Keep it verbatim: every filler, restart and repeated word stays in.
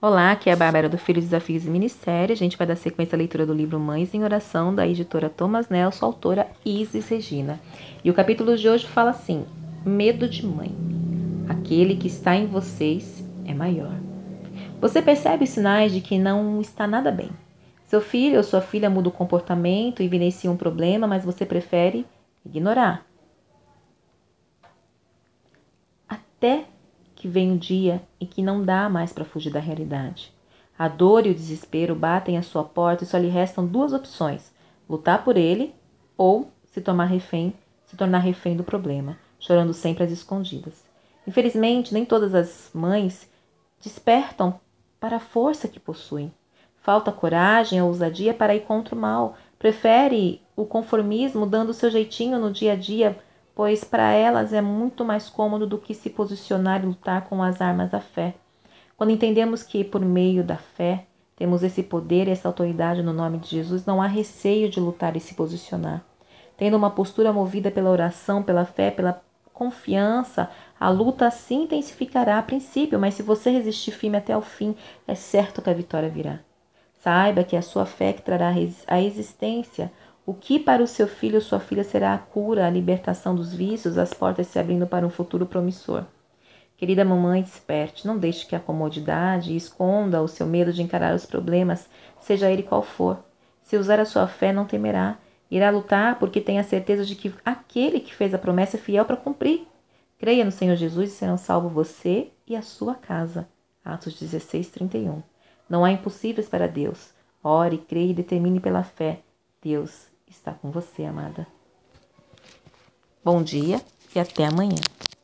Olá, aqui é a Bárbara do Filhos, Desafios e Ministério. A gente vai dar sequência à leitura do livro Mães em Oração, da editora Thomas Nelson, autora Isis Regina. E o capítulo de hoje fala assim: Medo de mãe. Aquele que está em vocês é maior. Você percebe os sinais de que não está nada bem. Seu filho ou sua filha muda o comportamento e evidencia um problema, mas você prefere ignorar. Até que vem um dia em que não dá mais para fugir da realidade. A dor e o desespero batem à sua porta e só lhe restam duas opções: lutar por ele ou se tornar refém, se tornar refém do problema, chorando sempre às escondidas. Infelizmente, nem todas as mães despertam para a força que possuem. Falta coragem ou ousadia para ir contra o mal. Prefere o conformismo, dando o seu jeitinho no dia a dia, pois para elas é muito mais cômodo do que se posicionar e lutar com as armas da fé. Quando entendemos que, por meio da fé, temos esse poder e essa autoridade no nome de Jesus, não há receio de lutar e se posicionar. Tendo uma postura movida pela oração, pela fé, pela confiança, a luta se intensificará a princípio, mas se você resistir firme até o fim, é certo que a vitória virá. Saiba que é a sua fé que trará a existência o que para o seu filho ou sua filha será a cura, a libertação dos vícios, as portas se abrindo para um futuro promissor. Querida mamãe, desperte, não deixe que a comodidade esconda o seu medo de encarar os problemas, seja ele qual for. Se usar a sua fé, não temerá. Irá lutar porque tem a certeza de que aquele que fez a promessa é fiel para cumprir. Creia no Senhor Jesus e serão salvos você e a sua casa. Atos dezesseis, trinta e um. Não há impossíveis para Deus. Ore, creia e determine pela fé. Deus está com você, amada. Bom dia e até amanhã.